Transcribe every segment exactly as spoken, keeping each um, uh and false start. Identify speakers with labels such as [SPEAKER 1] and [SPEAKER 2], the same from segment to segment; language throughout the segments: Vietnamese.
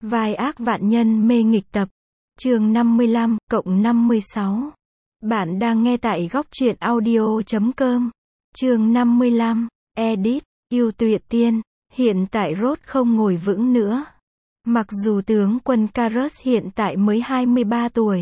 [SPEAKER 1] Vai ác vạn nhân mê nghịch tập. Chương năm mươi lăm, cộng năm mươi sáu. Bạn đang nghe tại góc truyện audio chấm com. Chương năm mươi lăm, Edit, yêu tuyệt tiên. Hiện tại Rốt không ngồi vững nữa. Mặc dù tướng quân Carus hiện tại mới hai mươi ba tuổi,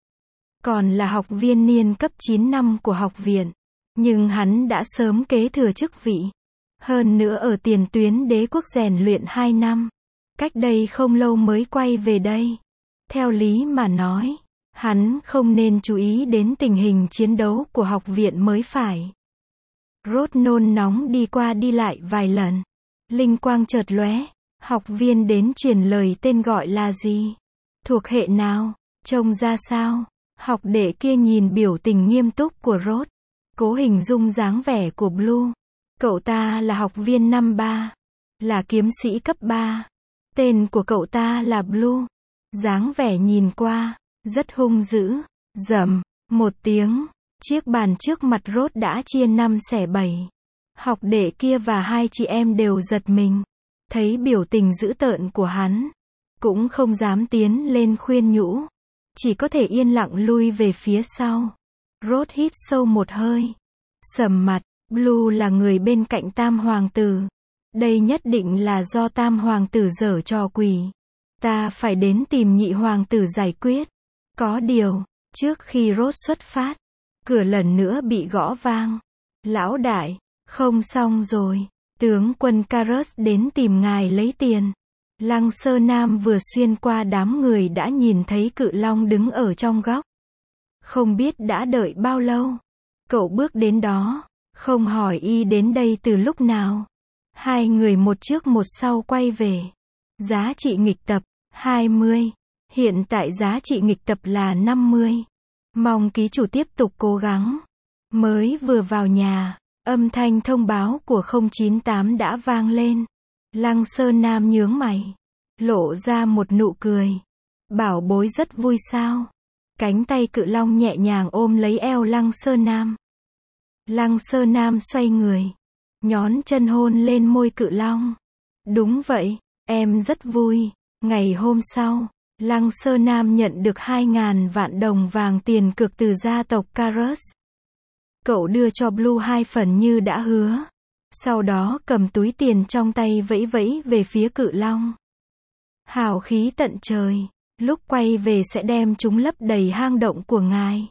[SPEAKER 1] còn là học viên niên cấp chín năm của học viện, nhưng hắn đã sớm kế thừa chức vị. Hơn nữa ở tiền tuyến đế quốc rèn luyện hai năm. Cách đây không lâu mới quay về đây. Theo lý mà nói, hắn không nên chú ý đến tình hình chiến đấu của học viện mới phải. Rốt nôn nóng đi qua đi lại vài lần. Linh quang chợt lóe. Học viên đến truyền lời tên gọi là gì? Thuộc hệ nào? Trông ra sao? Học đệ kia nhìn biểu tình nghiêm túc của Rốt, cố hình dung dáng vẻ của Blue. Cậu ta là học viên năm ba, là kiếm sĩ cấp ba. Tên của cậu ta là Blue. Dáng vẻ nhìn qua rất hung dữ. Rầm một tiếng, chiếc bàn trước mặt Rốt đã chia năm xẻ bảy. Học đệ kia và hai chị em đều giật mình. Thấy biểu tình dữ tợn của hắn, cũng không dám tiến lên khuyên nhủ, chỉ có thể yên lặng lui về phía sau. Rốt hít sâu một hơi, sầm mặt. Blue là người bên cạnh Tam Hoàng tử. Đây nhất định là do Tam Hoàng tử giở trò quỷ. Ta phải đến tìm Nhị Hoàng tử giải quyết. Có điều, trước khi Rốt xuất phát, cửa lần nữa bị gõ vang. Lão đại, không xong rồi. Tướng quân Carus đến tìm ngài lấy tiền. Lăng Sơ Nam vừa xuyên qua đám người đã nhìn thấy Cự Long đứng ở trong góc. Không biết đã đợi bao lâu. Cậu bước đến đó, không hỏi y đến đây từ lúc nào. Hai người một trước một sau quay về. Giá trị nghịch tập, hai mươi. Hiện tại giá trị nghịch tập là năm mươi. Mong ký chủ tiếp tục cố gắng. Mới vừa vào nhà, âm thanh thông báo của không chín tám đã vang lên. Lăng Sơ Nam nhướng mày, lộ ra một nụ cười. Bảo bối rất vui sao? Cánh tay Cự Long nhẹ nhàng ôm lấy eo Lăng Sơ Nam. Lăng Sơ Nam xoay người, nhón chân hôn lên môi Cự Long. Đúng vậy, em rất vui. Ngày hôm sau, Lăng Sơ Nam nhận được hai ngàn vạn đồng vàng tiền cược từ gia tộc Carus. Cậu đưa cho Blue hai phần như đã hứa. Sau đó cầm túi tiền trong tay vẫy vẫy về phía Cự Long. Hào khí tận trời, lúc quay về sẽ đem chúng lấp đầy hang động của ngài.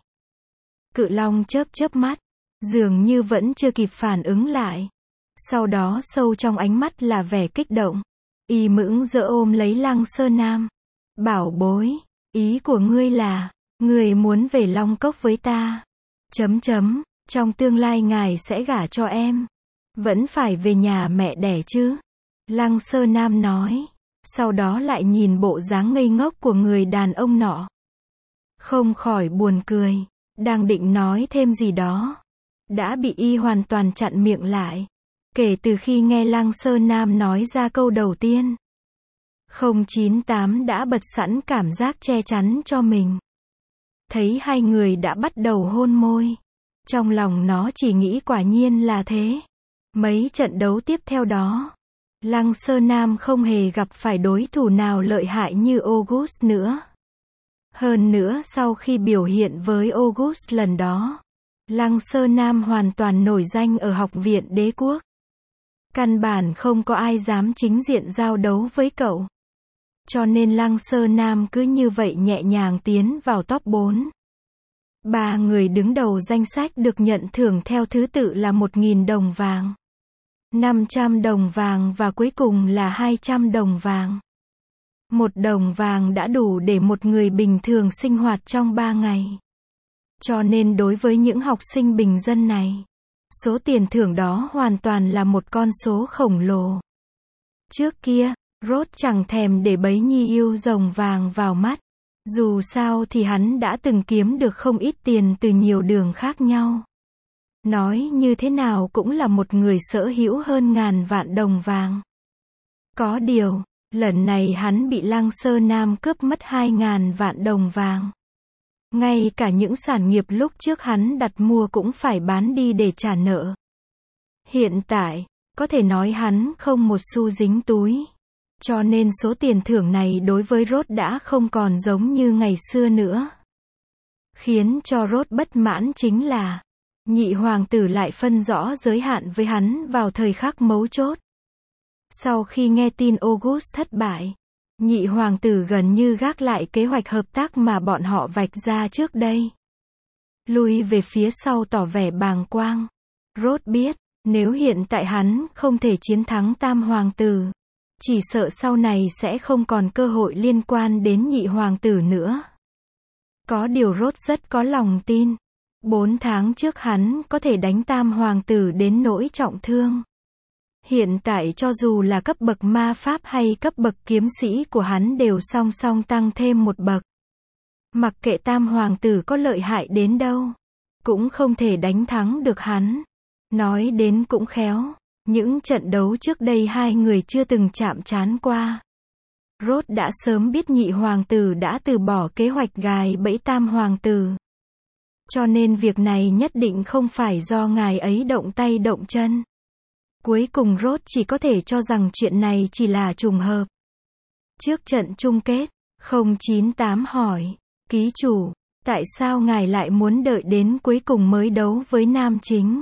[SPEAKER 1] Cự Long chớp chớp mắt, dường như vẫn chưa kịp phản ứng lại. Sau đó sâu trong ánh mắt là vẻ kích động. Y mững dỡ ôm lấy Lăng Sơ Nam. Bảo bối, ý của ngươi là, ngươi muốn về Long Cốc với ta. Chấm chấm, trong tương lai ngài sẽ gả cho em. Vẫn phải về nhà mẹ đẻ chứ. Lăng Sơ Nam nói. Sau đó lại nhìn bộ dáng ngây ngốc của người đàn ông nọ. Không khỏi buồn cười. Đang định nói thêm gì đó, đã bị y hoàn toàn chặn miệng lại. Kể từ khi nghe Lăng Sơ Nam nói ra câu đầu tiên, không chín tám đã bật sẵn cảm giác che chắn cho mình. Thấy hai người đã bắt đầu hôn môi, trong lòng nó chỉ nghĩ quả nhiên là thế. Mấy trận đấu tiếp theo đó, Lăng Sơ Nam không hề gặp phải đối thủ nào lợi hại như August nữa. Hơn nữa sau khi biểu hiện với August lần đó, Lăng Sơ Nam hoàn toàn nổi danh ở học viện đế quốc. Căn bản không có ai dám chính diện giao đấu với cậu. Cho nên Lăng Sơ Nam cứ như vậy nhẹ nhàng tiến vào top bốn. Ba người đứng đầu danh sách được nhận thưởng theo thứ tự là một nghìn đồng vàng, năm trăm đồng vàng và cuối cùng là hai trăm đồng vàng. Một đồng vàng đã đủ để một người bình thường sinh hoạt trong ba ngày. Cho nên đối với những học sinh bình dân này, số tiền thưởng đó hoàn toàn là một con số khổng lồ. Trước kia, Rốt chẳng thèm để bấy nhi yêu rồng vàng vào mắt. Dù sao thì hắn đã từng kiếm được không ít tiền từ nhiều đường khác nhau. Nói như thế nào cũng là một người sở hữu hơn ngàn vạn đồng vàng. Có điều, lần này hắn bị Lăng Sơ Nam cướp mất hai ngàn vạn đồng vàng. Ngay cả những sản nghiệp lúc trước hắn đặt mua cũng phải bán đi để trả nợ. Hiện tại, có thể nói hắn không một xu dính túi. Cho nên số tiền thưởng này đối với Rốt đã không còn giống như ngày xưa nữa. Khiến cho Rốt bất mãn chính là, nhị hoàng tử lại phân rõ giới hạn với hắn vào thời khắc mấu chốt. Sau khi nghe tin August thất bại, nhị hoàng tử gần như gác lại kế hoạch hợp tác mà bọn họ vạch ra trước đây. Lui về phía sau tỏ vẻ bàng quang. Rốt biết, nếu hiện tại hắn không thể chiến thắng tam hoàng tử, chỉ sợ sau này sẽ không còn cơ hội liên quan đến nhị hoàng tử nữa. Có điều Rốt rất có lòng tin. Bốn tháng trước hắn có thể đánh tam hoàng tử đến nỗi trọng thương. Hiện tại cho dù là cấp bậc ma pháp hay cấp bậc kiếm sĩ của hắn đều song song tăng thêm một bậc. Mặc kệ tam hoàng tử có lợi hại đến đâu, cũng không thể đánh thắng được hắn. Nói đến cũng khéo, những trận đấu trước đây hai người chưa từng chạm trán qua. Rốt đã sớm biết nhị hoàng tử đã từ bỏ kế hoạch gài bẫy tam hoàng tử. Cho nên việc này nhất định không phải do ngài ấy động tay động chân. Cuối cùng Rốt chỉ có thể cho rằng chuyện này chỉ là trùng hợp. Trước trận chung kết, không chín tám hỏi, ký chủ, tại sao ngài lại muốn đợi đến cuối cùng mới đấu với nam chính?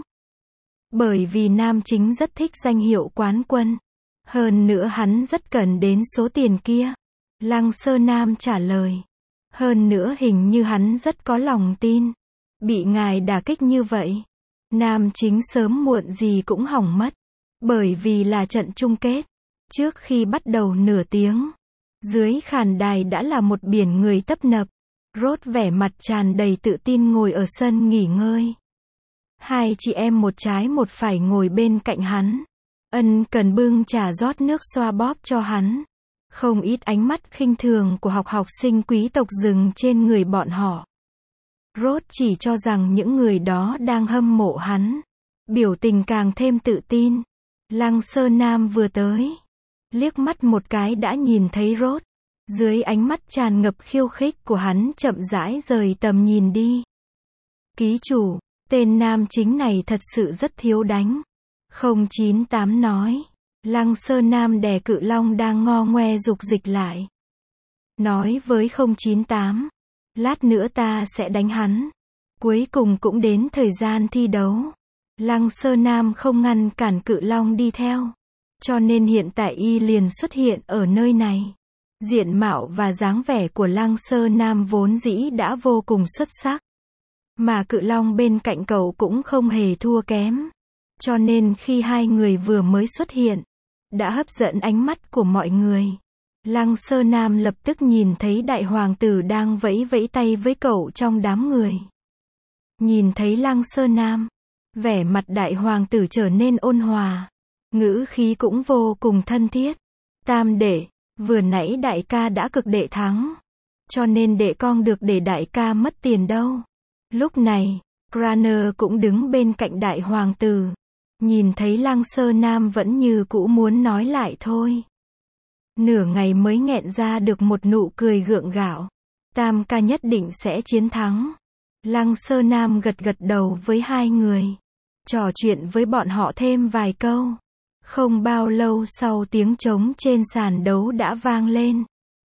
[SPEAKER 1] Bởi vì nam chính rất thích danh hiệu quán quân. Hơn nữa hắn rất cần đến số tiền kia. Lăng Sơ Nam trả lời. Hơn nữa hình như hắn rất có lòng tin. Bị ngài đả kích như vậy, nam chính sớm muộn gì cũng hỏng mất. Bởi vì là trận chung kết. Trước khi bắt đầu nửa tiếng, dưới khán đài đã là một biển người tấp nập. Rốt vẻ mặt tràn đầy tự tin ngồi ở sân nghỉ ngơi. Hai chị em một trái một phải ngồi bên cạnh hắn. Ân cần bưng trà rót nước xoa bóp cho hắn. Không ít ánh mắt khinh thường của học học sinh quý tộc dừng trên người bọn họ. Rốt chỉ cho rằng những người đó đang hâm mộ hắn. Biểu tình càng thêm tự tin. Lăng Sơ Nam vừa tới, liếc mắt một cái đã nhìn thấy Rốt. Dưới ánh mắt tràn ngập khiêu khích của hắn chậm rãi rời tầm nhìn đi. Ký chủ, tên nam chính này thật sự rất thiếu đánh. không chín tám nói. Lăng Sơ Nam đè cự long đang ngo ngoe dục dịch lại. Nói với không chín tám. Lát nữa ta sẽ đánh hắn. Cuối cùng cũng đến thời gian thi đấu. Lăng Sơ Nam không ngăn cản cự long đi theo. Cho nên hiện tại y liền xuất hiện ở nơi này. Diện mạo và dáng vẻ của Lăng Sơ Nam vốn dĩ đã vô cùng xuất sắc. Mà cự long bên cạnh cậu cũng không hề thua kém. Cho nên khi hai người vừa mới xuất hiện, đã hấp dẫn ánh mắt của mọi người. Lăng Sơ Nam lập tức nhìn thấy đại hoàng tử đang vẫy vẫy tay với cậu trong đám người. Nhìn thấy Lăng Sơ Nam, vẻ mặt đại hoàng tử trở nên ôn hòa. Ngữ khí cũng vô cùng thân thiết. Tam đệ, vừa nãy đại ca đã cực đệ thắng. Cho nên đệ con được để đại ca mất tiền đâu. Lúc này, Cranner cũng đứng bên cạnh đại hoàng tử. Nhìn thấy Lăng Sơ Nam vẫn như cũ muốn nói lại thôi. Nửa ngày mới nghẹn ra được một nụ cười gượng gạo. Tam ca nhất định sẽ chiến thắng. Lăng Sơ Nam gật gật đầu với hai người. Trò chuyện với bọn họ thêm vài câu. Không bao lâu sau tiếng trống trên sàn đấu đã vang lên.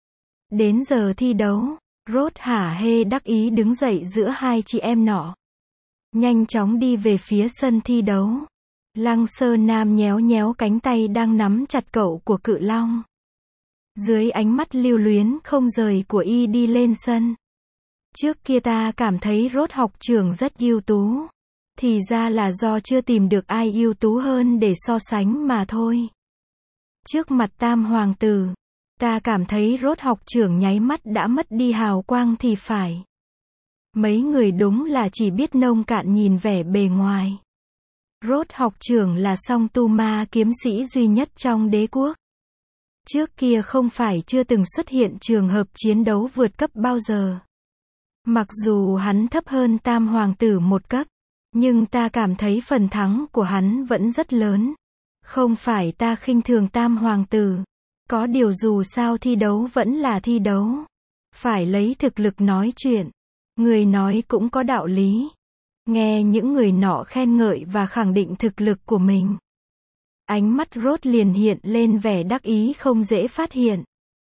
[SPEAKER 1] Đến giờ thi đấu, Rốt hả hê đắc ý đứng dậy giữa hai chị em nọ. Nhanh chóng đi về phía sân thi đấu. Lăng Sơ Nam nhéo nhéo cánh tay đang nắm chặt cậu của cự long. Dưới ánh mắt lưu luyến không rời của y đi lên sân. Trước kia ta cảm thấy Rốt học trưởng rất ưu tú. Thì ra là do chưa tìm được ai ưu tú hơn để so sánh mà thôi. Trước mặt tam hoàng tử, ta cảm thấy Rốt học trưởng nháy mắt đã mất đi hào quang thì phải. Mấy người đúng là chỉ biết nông cạn nhìn vẻ bề ngoài. Rốt học trưởng là song tu ma kiếm sĩ duy nhất trong đế quốc. Trước kia không phải chưa từng xuất hiện trường hợp chiến đấu vượt cấp bao giờ. Mặc dù hắn thấp hơn tam hoàng tử một cấp, nhưng ta cảm thấy phần thắng của hắn vẫn rất lớn. Không phải ta khinh thường tam hoàng tử. Có điều dù sao thi đấu vẫn là thi đấu. Phải lấy thực lực nói chuyện. Người nói cũng có đạo lý. Nghe những người nọ khen ngợi và khẳng định thực lực của mình. Ánh mắt Rốt liền hiện lên vẻ đắc ý không dễ phát hiện.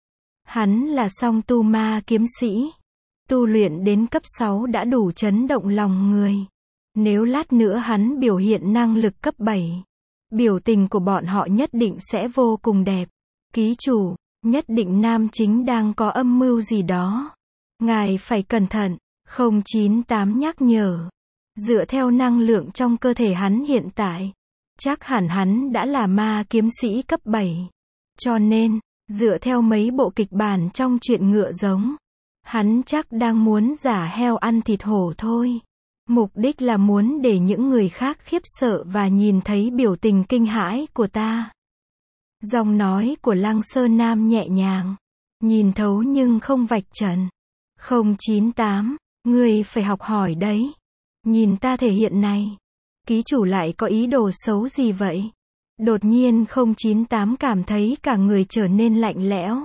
[SPEAKER 1] Hắn là song tu ma kiếm sĩ. Tu luyện đến cấp sáu đã đủ chấn động lòng người. Nếu lát nữa hắn biểu hiện năng lực cấp bảy, biểu tình của bọn họ nhất định sẽ vô cùng đẹp. Ký chủ, nhất định nam chính đang có âm mưu gì đó. Ngài phải cẩn thận. không chín tám nhắc nhở. Dựa theo năng lượng trong cơ thể hắn hiện tại, chắc hẳn hắn đã là ma kiếm sĩ cấp bảy. Cho nên, dựa theo mấy bộ kịch bản trong truyện ngựa giống, hắn chắc đang muốn giả heo ăn thịt hổ thôi. Mục đích là muốn để những người khác khiếp sợ và nhìn thấy biểu tình kinh hãi của ta. Giọng nói của Lăng Sơn Nam nhẹ nhàng, nhìn thấu nhưng không vạch trần. không chín tám, ngươi phải học hỏi đấy. Nhìn ta thể hiện này. Ký chủ lại có ý đồ xấu gì vậy? Đột nhiên không chín tám cảm thấy cả người trở nên lạnh lẽo.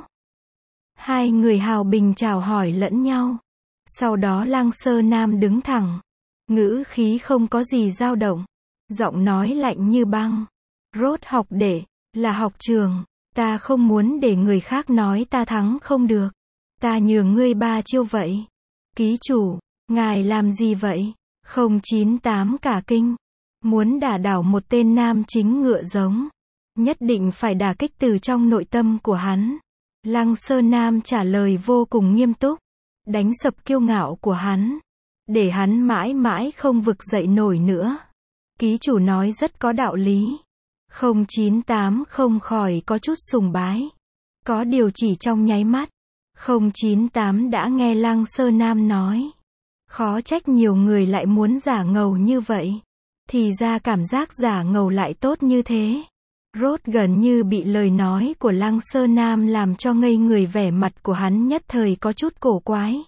[SPEAKER 1] Hai người hào bình chào hỏi lẫn nhau. Sau đó Lăng Sơn Nam đứng thẳng. Ngữ khí không có gì dao động. Giọng nói lạnh như băng. Rốt học đệ, là học trường. Ta không muốn để người khác nói ta thắng không được. Ta nhường ngươi ba chiêu vậy. Ký chủ, ngài làm gì vậy? không chín tám cả kinh. Muốn đả đảo một tên nam chính ngựa giống. Nhất định phải đả kích từ trong nội tâm của hắn. Lăng Sơn Nam trả lời vô cùng nghiêm túc. Đánh sập kiêu ngạo của hắn. Để hắn mãi mãi không vực dậy nổi nữa. Ký chủ nói rất có đạo lý. không chín tám không khỏi có chút sùng bái. Có điều chỉ trong nháy mắt. không chín tám đã nghe Lăng Sơn Nam nói. Khó trách nhiều người lại muốn giả ngầu như vậy. Thì ra cảm giác giả ngầu lại tốt như thế. Rốt gần như bị lời nói của Lăng Sơn Nam làm cho ngây người, vẻ mặt của hắn nhất thời có chút cổ quái.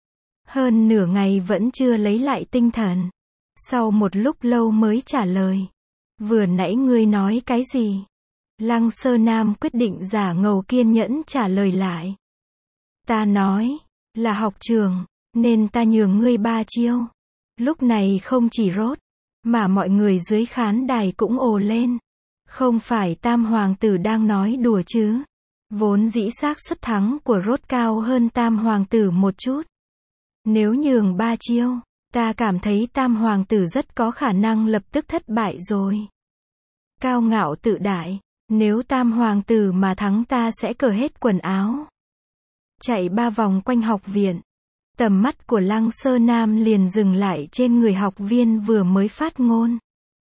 [SPEAKER 1] Hơn nửa ngày vẫn chưa lấy lại tinh thần. Sau một lúc lâu mới trả lời. Vừa nãy ngươi nói cái gì? Lăng Sơn Nam quyết định giả ngầu kiên nhẫn trả lời lại. Ta nói, là học trường, nên ta nhường ngươi ba chiêu. Lúc này không chỉ Rốt, mà mọi người dưới khán đài cũng ồ lên. Không phải Tam Hoàng tử đang nói đùa chứ? Vốn dĩ xác suất thắng của Rốt cao hơn Tam Hoàng tử một chút. Nếu nhường ba chiêu, ta cảm thấy Tam Hoàng tử rất có khả năng lập tức thất bại rồi. Cao ngạo tự đại, nếu Tam Hoàng tử mà thắng ta sẽ cởi hết quần áo. Chạy ba vòng quanh học viện. Tầm mắt của Lăng Sơn Nam liền dừng lại trên người học viên vừa mới phát ngôn.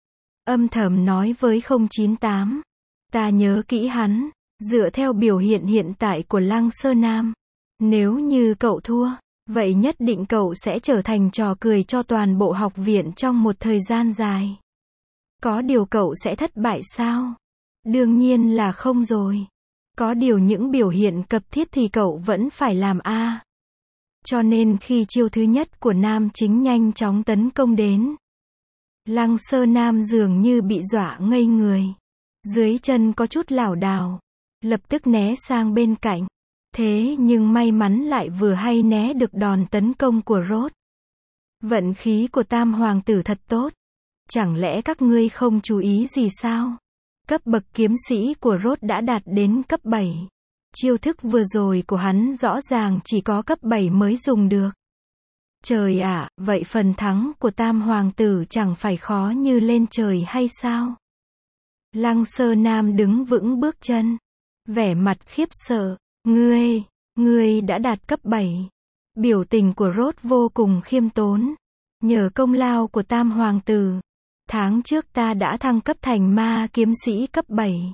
[SPEAKER 1] Âm thầm nói với không chín tám. Ta nhớ kỹ hắn. Dựa theo biểu hiện hiện tại của Lăng Sơn Nam, nếu như cậu thua, vậy nhất định cậu sẽ trở thành trò cười cho toàn bộ học viện trong một thời gian dài. Có điều cậu sẽ thất bại sao? Đương nhiên là không rồi. Có điều những biểu hiện cấp thiết thì cậu vẫn phải làm a. Cho nên khi chiêu thứ nhất của nam chính nhanh chóng tấn công đến, Lăng Sơn Nam dường như bị dọa ngây người. Dưới chân có chút lảo đảo, lập tức né sang bên cạnh. Thế nhưng may mắn lại vừa hay né được đòn tấn công của Rốt. Vận khí của Tam Hoàng tử thật tốt. Chẳng lẽ các ngươi không chú ý gì sao? Cấp bậc kiếm sĩ của Rốt đã đạt đến cấp bảy. Chiêu thức vừa rồi của hắn rõ ràng chỉ có cấp bảy mới dùng được. Trời ạ, vậy phần thắng của Tam Hoàng tử chẳng phải khó như lên trời hay sao? Lăng Sơn Nam đứng vững bước chân. Vẻ mặt khiếp sợ. Ngươi, ngươi đã đạt cấp bảy. Biểu tình của Rốt vô cùng khiêm tốn. Nhờ công lao của Tam Hoàng tử, tháng trước ta đã thăng cấp thành ma kiếm sĩ cấp bảy.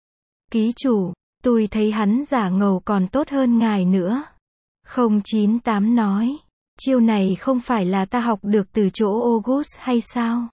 [SPEAKER 1] Ký chủ, tôi thấy hắn giả ngầu còn tốt hơn ngài nữa. không chín tám nói. Chiêu này không phải là ta học được từ chỗ August hay sao?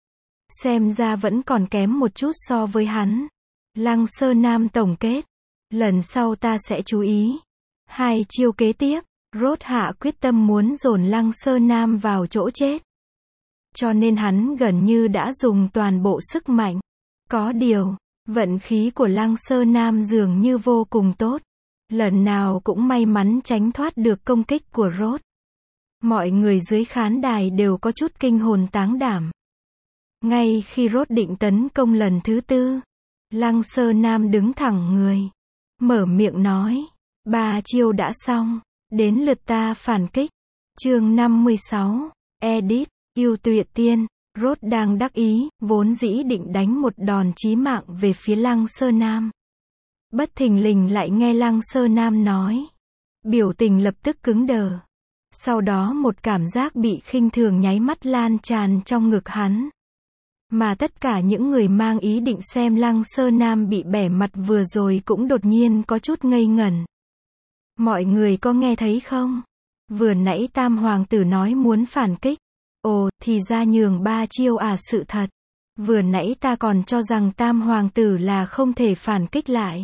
[SPEAKER 1] Xem ra vẫn còn kém một chút so với hắn. Lăng Sơn Nam tổng kết. Lần sau ta sẽ chú ý. Hai chiêu kế tiếp, Rốt hạ quyết tâm muốn dồn Lăng Sơn Nam vào chỗ chết. Cho nên hắn gần như đã dùng toàn bộ sức mạnh. Có điều, vận khí của Lăng Sơn Nam dường như vô cùng tốt. Lần nào cũng may mắn tránh thoát được công kích của Rốt. Mọi người dưới khán đài đều có chút kinh hồn táng đảm. Ngay khi Rốt định tấn công lần thứ tư, Lăng Sơ Nam đứng thẳng người. Mở miệng nói. Ba chiêu đã xong. Đến lượt ta phản kích. Chương năm mươi sáu. Edit. Yêu Tuyệt Tiên. Rốt đang đắc ý, vốn dĩ định đánh một đòn chí mạng về phía Lăng Sơ Nam. Bất thình lình lại nghe Lăng Sơ Nam nói. Biểu tình lập tức cứng đờ. Sau đó một cảm giác bị khinh thường nháy mắt lan tràn trong ngực hắn. Mà tất cả những người mang ý định xem Lăng Sơ Nam bị bẻ mặt vừa rồi cũng đột nhiên có chút ngây ngẩn. Mọi người có nghe thấy không? Vừa nãy Tam Hoàng tử nói muốn phản kích. Ồ, thì ra nhường ba chiêu à, sự thật. Vừa nãy ta còn cho rằng Tam Hoàng tử là không thể phản kích lại.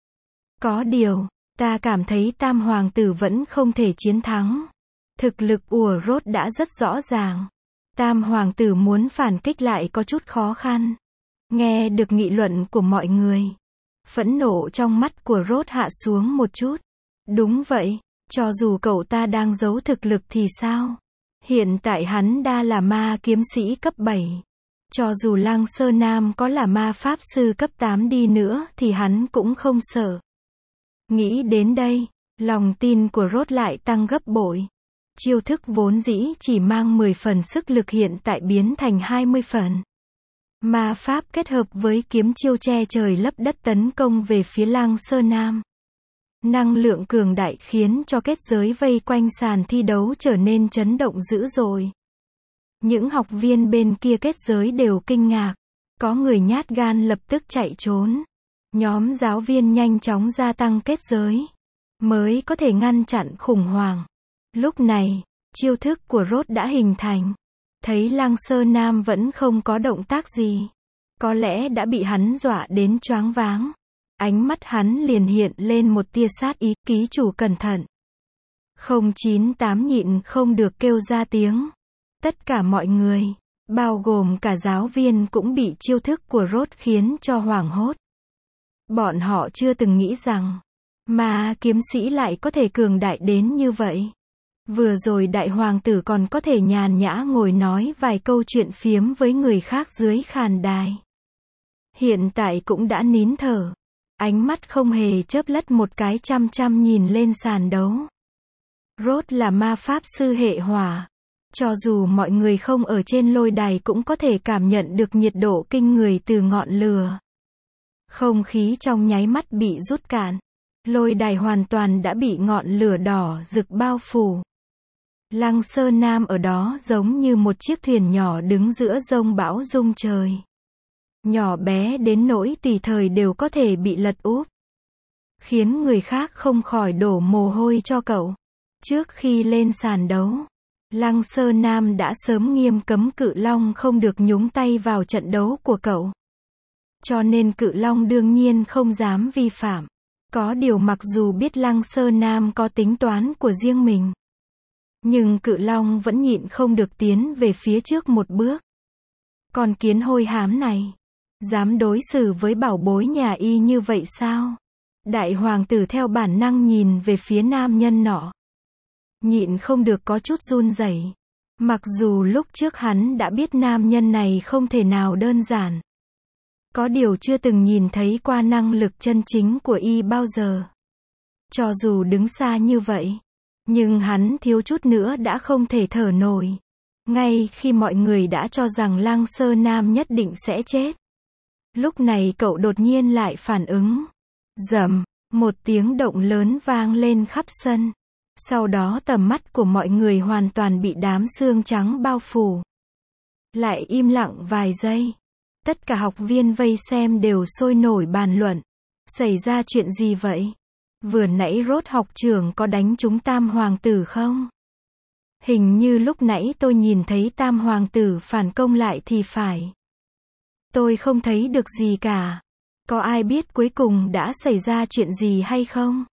[SPEAKER 1] Có điều, ta cảm thấy Tam Hoàng tử vẫn không thể chiến thắng. Thực lực của Rốt đã rất rõ ràng. Tam Hoàng tử muốn phản kích lại có chút khó khăn. Nghe được nghị luận của mọi người. Phẫn nộ trong mắt của Rốt hạ xuống một chút. Đúng vậy, cho dù cậu ta đang giấu thực lực thì sao? Hiện tại hắn đã là ma kiếm sĩ cấp bảy. Cho dù Lăng Sơ Nam có là ma pháp sư cấp tám đi nữa thì hắn cũng không sợ. Nghĩ đến đây, lòng tin của Rốt lại tăng gấp bội. Chiêu thức vốn dĩ chỉ mang mười phần sức lực hiện tại biến thành hai mươi phần. Ma pháp kết hợp với kiếm chiêu che trời lấp đất tấn công về phía Lăng Sơ Nam. Năng lượng cường đại khiến cho kết giới vây quanh sàn thi đấu trở nên chấn động dữ dội. Những học viên bên kia kết giới đều kinh ngạc. Có người nhát gan lập tức chạy trốn. Nhóm giáo viên nhanh chóng gia tăng kết giới. Mới có thể ngăn chặn khủng hoảng. Lúc này, chiêu thức của Rốt đã hình thành. Thấy Lăng Sơ Nam vẫn không có động tác gì. Có lẽ đã bị hắn dọa đến choáng váng. Ánh mắt hắn liền hiện lên một tia sát ý, ký chủ cẩn thận. không chín tám nhịn không được kêu ra tiếng. Tất cả mọi người, bao gồm cả giáo viên cũng bị chiêu thức của Rốt khiến cho hoảng hốt. Bọn họ chưa từng nghĩ rằng, ma kiếm sĩ lại có thể cường đại đến như vậy. Vừa rồi đại hoàng tử còn có thể nhàn nhã ngồi nói vài câu chuyện phiếm với người khác dưới khàn đài. Hiện tại cũng đã nín thở. Ánh mắt không hề chớp lất một cái chăm chăm nhìn lên sàn đấu. Rốt là ma pháp sư hệ hỏa. Cho dù mọi người không ở trên lôi đài cũng có thể cảm nhận được nhiệt độ kinh người từ ngọn lửa. Không khí trong nháy mắt bị rút cạn. Lôi đài hoàn toàn đã bị ngọn lửa đỏ rực bao phủ. Lăng Sơ Nam ở đó giống như một chiếc thuyền nhỏ đứng giữa dông bão rung trời. Nhỏ bé đến nỗi tùy thời đều có thể bị lật úp. Khiến người khác không khỏi đổ mồ hôi cho cậu. Trước khi lên sàn đấu, Lăng Sơ Nam đã sớm nghiêm cấm Cự Long không được nhúng tay vào trận đấu của cậu. Cho nên Cự Long đương nhiên không dám vi phạm. Có điều mặc dù biết Lăng Sơ Nam có tính toán của riêng mình, nhưng Cự Long vẫn nhịn không được tiến về phía trước một bước. Con kiến hôi hám này, dám đối xử với bảo bối nhà y như vậy sao? Đại hoàng tử theo bản năng nhìn về phía nam nhân nọ. Nhịn không được có chút run rẩy. Mặc dù lúc trước hắn đã biết nam nhân này không thể nào đơn giản. Có điều chưa từng nhìn thấy qua năng lực chân chính của y bao giờ. Cho dù đứng xa như vậy, nhưng hắn thiếu chút nữa đã không thể thở nổi. Ngay khi mọi người đã cho rằng Lăng Sơ Nam nhất định sẽ chết. Lúc này cậu đột nhiên lại phản ứng. Rầm, một tiếng động lớn vang lên khắp sân. Sau đó tầm mắt của mọi người hoàn toàn bị đám sương trắng bao phủ. Lại im lặng vài giây. Tất cả học viên vây xem đều sôi nổi bàn luận. Xảy ra chuyện gì vậy? Vừa nãy Rốt học trưởng có đánh trúng Tam Hoàng tử không? Hình như lúc nãy tôi nhìn thấy Tam Hoàng tử phản công lại thì phải. Tôi không thấy được gì cả. Có ai biết cuối cùng đã xảy ra chuyện gì hay không?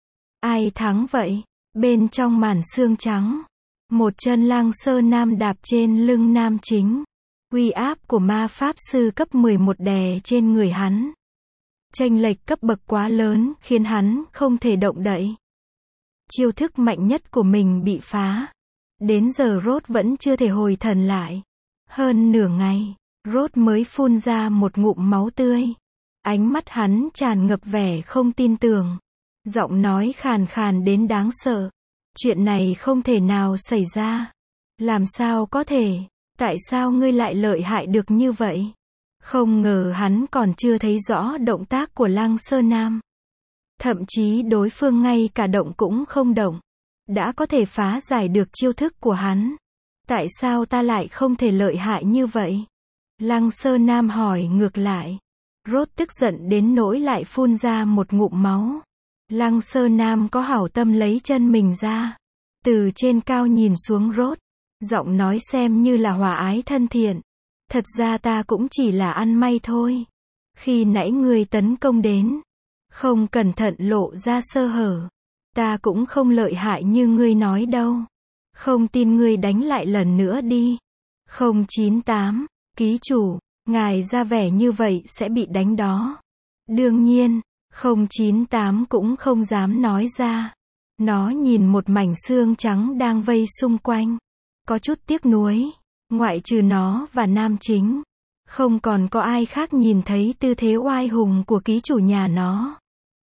[SPEAKER 1] Ai thắng vậy? Bên trong màn sương trắng, một chân Lăng Sơ Nam đạp trên lưng nam chính. Uy áp của ma pháp sư cấp mười một đè trên người hắn. Chênh lệch cấp bậc quá lớn khiến hắn không thể động đậy. Chiêu thức mạnh nhất của mình bị phá. Đến giờ Rốt vẫn chưa thể hồi thần lại. Hơn nửa ngày, Rốt mới phun ra một ngụm máu tươi. Ánh mắt hắn tràn ngập vẻ không tin tưởng. Giọng nói khàn khàn đến đáng sợ. Chuyện này không thể nào xảy ra. Làm sao có thể? Tại sao ngươi lại lợi hại được như vậy? Không ngờ hắn còn chưa thấy rõ động tác của Lăng Sơ Nam. Thậm chí đối phương ngay cả động cũng không động. Đã có thể phá giải được chiêu thức của hắn. Tại sao ta lại không thể lợi hại như vậy? Lăng Sơ Nam hỏi ngược lại. Rốt tức giận đến nỗi lại phun ra một ngụm máu. Lăng Sơ Nam có hảo tâm lấy chân mình ra. Từ trên cao nhìn xuống Rốt. Giọng nói xem như là hòa ái thân thiện. Thật ra ta cũng chỉ là ăn may thôi. Khi nãy ngươi tấn công đến. Không cẩn thận lộ ra sơ hở. Ta cũng không lợi hại như ngươi nói đâu. Không tin ngươi đánh lại lần nữa đi. không chín tám, ký chủ, ngài ra vẻ như vậy sẽ bị đánh đó. Đương nhiên, không chín tám cũng không dám nói ra. Nó nhìn một mảnh xương trắng đang vây xung quanh. Có chút tiếc nuối. Ngoại trừ nó và nam chính. Không còn có ai khác nhìn thấy tư thế oai hùng của ký chủ nhà nó.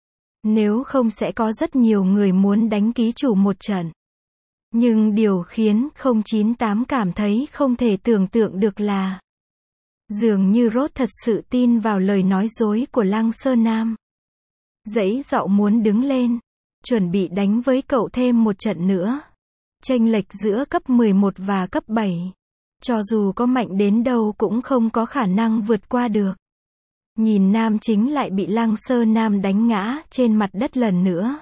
[SPEAKER 1] Nếu không sẽ có rất nhiều người muốn đánh ký chủ một trận. Nhưng điều khiến không chín tám cảm thấy không thể tưởng tượng được là dường như Rốt thật sự tin vào lời nói dối của Lăng Sơ Nam. Giãy giọng muốn đứng lên, chuẩn bị đánh với cậu thêm một trận nữa. Chênh lệch giữa cấp mười một và cấp bảy, cho dù có mạnh đến đâu cũng không có khả năng vượt qua được. Nhìn nam chính lại bị Lăng Sơ Nam đánh ngã trên mặt đất lần nữa.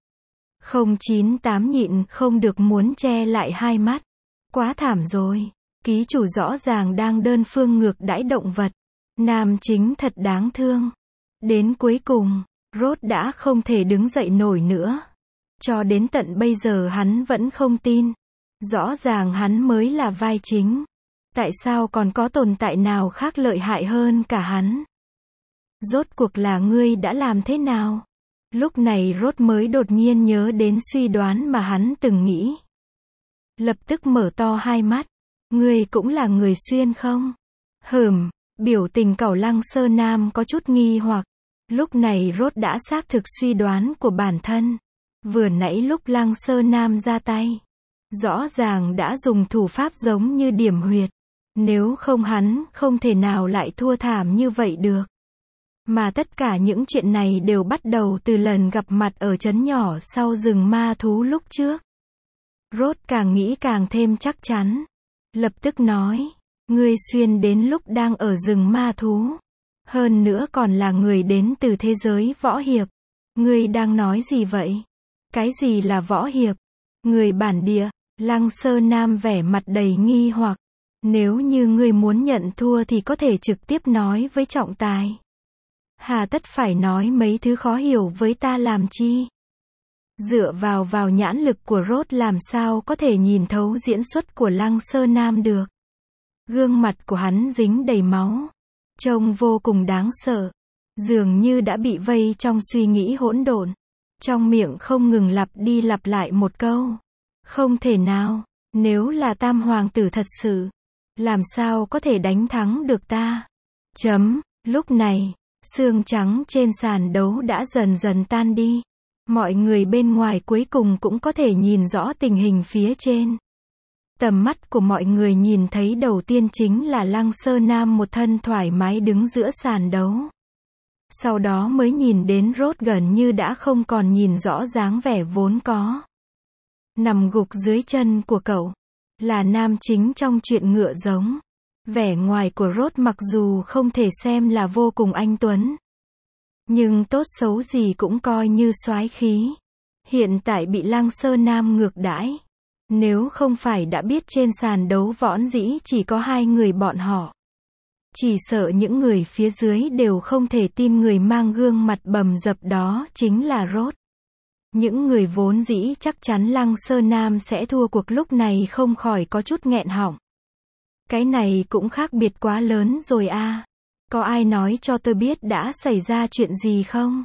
[SPEAKER 1] không chín tám nhịn không được muốn che lại hai mắt. Quá thảm rồi. Ký chủ rõ ràng đang đơn phương ngược đãi động vật. Nam chính thật đáng thương. Đến cuối cùng, Rốt đã không thể đứng dậy nổi nữa. Cho đến tận bây giờ hắn vẫn không tin. Rõ ràng hắn mới là vai chính. Tại sao còn có tồn tại nào khác lợi hại hơn cả hắn? Rốt cuộc là ngươi đã làm thế nào? Lúc này Rốt mới đột nhiên nhớ đến suy đoán mà hắn từng nghĩ. Lập tức mở to hai mắt. Ngươi cũng là người xuyên không? Hừm, biểu tình cẩu Lăng Sơ Nam có chút nghi hoặc. Lúc này Rốt đã xác thực suy đoán của bản thân. Vừa nãy lúc Lăng Sơ Nam ra tay, rõ ràng đã dùng thủ pháp giống như điểm huyệt. Nếu không hắn không thể nào lại thua thảm như vậy được. Mà tất cả những chuyện này đều bắt đầu từ lần gặp mặt ở trấn nhỏ sau rừng ma thú lúc trước. Rốt càng nghĩ càng thêm chắc chắn. Lập tức nói, ngươi xuyên đến lúc đang ở rừng ma thú. Hơn nữa còn là người đến từ thế giới võ hiệp. Ngươi đang nói gì vậy? Cái gì là võ hiệp? Người bản địa. Lăng Sơ Nam vẻ mặt đầy nghi hoặc. Nếu như ngươi muốn nhận thua thì có thể trực tiếp nói với trọng tài. Hà tất phải nói mấy thứ khó hiểu với ta làm chi? Dựa vào vào nhãn lực của Rốt làm sao có thể nhìn thấu diễn xuất của Lăng Sơ Nam được. Gương mặt của hắn dính đầy máu. Trông vô cùng đáng sợ. Dường như đã bị vây trong suy nghĩ hỗn độn. Trong miệng không ngừng lặp đi lặp lại một câu. Không thể nào, nếu là Tam Hoàng tử thật sự, làm sao có thể đánh thắng được ta? Chấm, lúc này, xương trắng trên sàn đấu đã dần dần tan đi. Mọi người bên ngoài cuối cùng cũng có thể nhìn rõ tình hình phía trên. Tầm mắt của mọi người nhìn thấy đầu tiên chính là Lăng Sơ Nam một thân thoải mái đứng giữa sàn đấu. Sau đó mới nhìn đến Rốt gần như đã không còn nhìn rõ dáng vẻ vốn có. Nằm gục dưới chân của cậu. Là nam chính trong chuyện ngựa giống. Vẻ ngoài của Rốt mặc dù không thể xem là vô cùng anh tuấn. Nhưng tốt xấu gì cũng coi như soái khí. Hiện tại bị Lăng Sơ Nam ngược đãi. Nếu không phải đã biết trên sàn đấu võ dĩ chỉ có hai người bọn họ. Chỉ sợ những người phía dưới đều không thể tin người mang gương mặt bầm dập đó chính là Rốt. Những người vốn dĩ chắc chắn Lăng Sơ Nam sẽ thua cuộc lúc này không khỏi có chút nghẹn họng. Cái này cũng khác biệt quá lớn rồi a. Có ai nói cho tôi biết đã xảy ra chuyện gì không?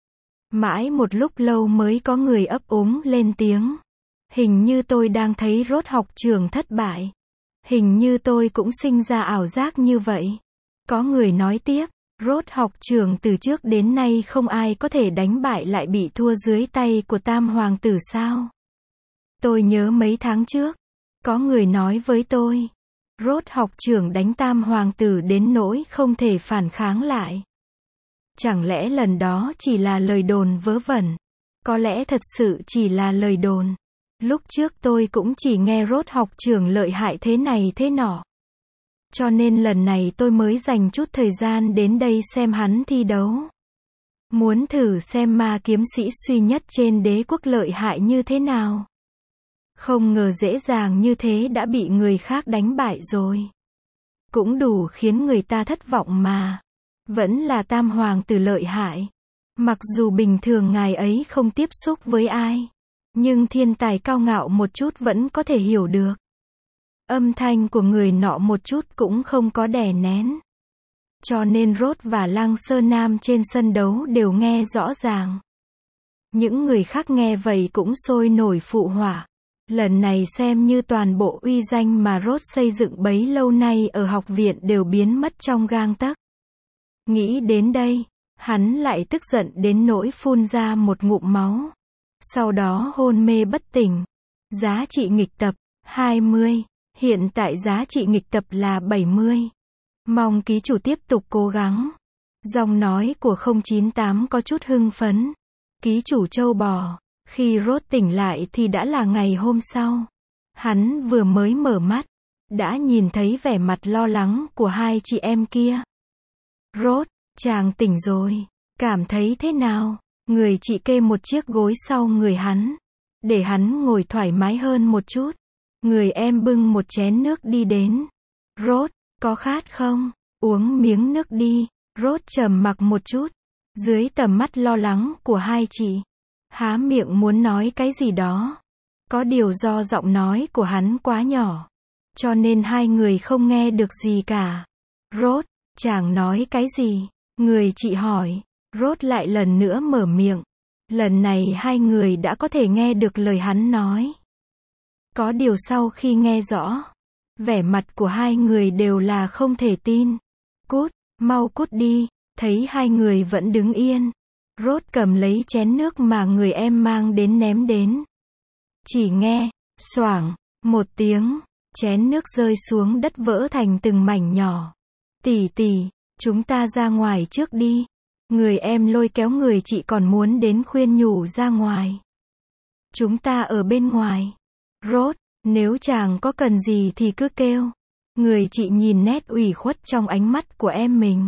[SPEAKER 1] Mãi một lúc lâu mới có người ấp úng lên tiếng. Hình như tôi đang thấy Rốt học trường thất bại. Hình như tôi cũng sinh ra ảo giác như vậy. Có người nói tiếp, Rốt học trưởng từ trước đến nay không ai có thể đánh bại lại bị thua dưới tay của tam hoàng tử sao? Tôi nhớ mấy tháng trước, có người nói với tôi, Rốt học trưởng đánh tam hoàng tử đến nỗi không thể phản kháng lại. Chẳng lẽ lần đó chỉ là lời đồn vớ vẩn? Có lẽ thật sự chỉ là lời đồn. Lúc trước tôi cũng chỉ nghe Rốt học trưởng lợi hại thế này thế nọ. Cho nên lần này tôi mới dành chút thời gian đến đây xem hắn thi đấu. Muốn thử xem ma kiếm sĩ duy nhất trên đế quốc lợi hại như thế nào. Không ngờ dễ dàng như thế đã bị người khác đánh bại rồi. Cũng đủ khiến người ta thất vọng mà. Vẫn là tam hoàng tử lợi hại. Mặc dù bình thường ngài ấy không tiếp xúc với ai. Nhưng thiên tài cao ngạo một chút vẫn có thể hiểu được. Âm thanh của người nọ một chút cũng không có đè nén. Cho nên Rốt và Lăng Sơ Nam trên sân đấu đều nghe rõ ràng. Những người khác nghe vậy cũng sôi nổi phụ họa. Lần này xem như toàn bộ uy danh mà Rốt xây dựng bấy lâu nay ở học viện đều biến mất trong gang tấc. Nghĩ đến đây, hắn lại tức giận đến nỗi phun ra một ngụm máu. Sau đó hôn mê bất tỉnh. Giá trị nghịch tập, hai mươi. Hiện tại giá trị nghịch tập là bảy mươi. Mong ký chủ tiếp tục cố gắng. Giọng nói của không chín tám có chút hưng phấn. Ký chủ trâu bò. Khi Rốt tỉnh lại thì đã là ngày hôm sau. Hắn vừa mới mở mắt, đã nhìn thấy vẻ mặt lo lắng của hai chị em kia. Rốt, chàng tỉnh rồi. Cảm thấy thế nào? Người chị kê một chiếc gối sau người hắn. Để hắn ngồi thoải mái hơn một chút. Người em bưng một chén nước đi đến. Rốt, có khát không? Uống miếng nước đi. Rốt trầm mặc một chút. Dưới tầm mắt lo lắng của hai chị. Há miệng muốn nói cái gì đó. Có điều do giọng nói của hắn quá nhỏ. Cho nên hai người không nghe được gì cả. Rốt, chàng nói cái gì? Người chị hỏi. Rốt lại lần nữa mở miệng. Lần này hai người đã có thể nghe được lời hắn nói. Có điều sau khi nghe rõ, vẻ mặt của hai người đều là không thể tin. Cút, mau cút đi. Thấy hai người vẫn đứng yên. Rốt cầm lấy chén nước mà người em mang đến ném đến. Chỉ nghe, xoảng, một tiếng, chén nước rơi xuống đất vỡ thành từng mảnh nhỏ. Tỷ tỷ, chúng ta ra ngoài trước đi. Người em lôi kéo người chị còn muốn đến khuyên nhủ ra ngoài. Chúng ta ở bên ngoài. Rốt, nếu chàng có cần gì thì cứ kêu. Người chị nhìn nét ủy khuất trong ánh mắt của em mình.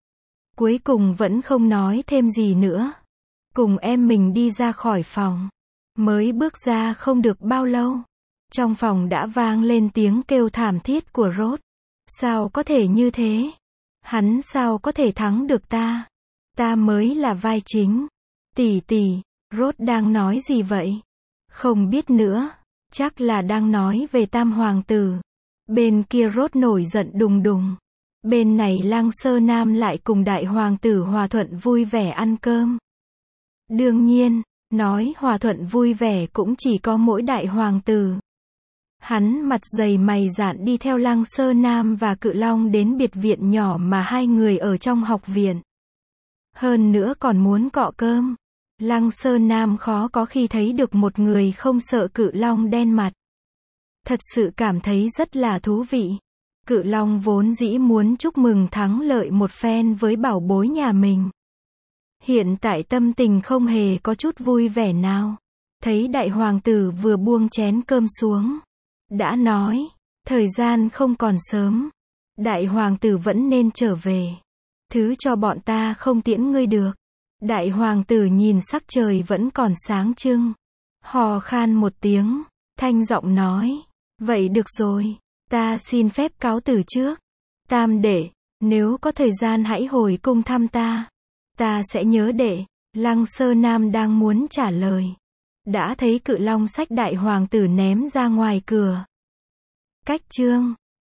[SPEAKER 1] Cuối cùng vẫn không nói thêm gì nữa. Cùng em mình đi ra khỏi phòng. Mới bước ra không được bao lâu. Trong phòng đã vang lên tiếng kêu thảm thiết của Rốt. Sao có thể như thế? Hắn sao có thể thắng được ta? Ta mới là vai chính. Tỷ tỷ, Rốt đang nói gì vậy? Không biết nữa. Chắc là đang nói về tam hoàng tử. Bên kia Rốt nổi giận đùng đùng. Bên này Lăng Sơ Nam lại cùng đại hoàng tử hòa thuận vui vẻ ăn cơm. Đương nhiên, nói hòa thuận vui vẻ cũng chỉ có mỗi đại hoàng tử. Hắn mặt dày mày dạn đi theo Lăng Sơ Nam và Cự Long đến biệt viện nhỏ mà hai người ở trong học viện. Hơn nữa còn muốn cọ cơm. Lăng Sơ Nam khó có khi thấy được một người không sợ Cự Long đen mặt. Thật sự cảm thấy rất là thú vị. Cự Long vốn dĩ muốn chúc mừng thắng lợi một phen với bảo bối nhà mình. Hiện tại tâm tình không hề có chút vui vẻ nào. Thấy đại hoàng tử vừa buông chén cơm xuống. Đã nói, thời gian không còn sớm. Đại hoàng tử vẫn nên trở về. Thứ cho bọn ta không tiễn ngươi được. Đại hoàng tử nhìn sắc trời vẫn còn sáng trưng. Hò khan một tiếng, thanh giọng nói. Vậy được rồi, ta xin phép cáo từ trước. Tam đệ, nếu có thời gian hãy hồi cung thăm ta. Ta sẽ nhớ đệ. Lăng Sơ Nam đang muốn trả lời. Đã thấy Cự Long xách đại hoàng tử ném ra ngoài cửa. Cách chương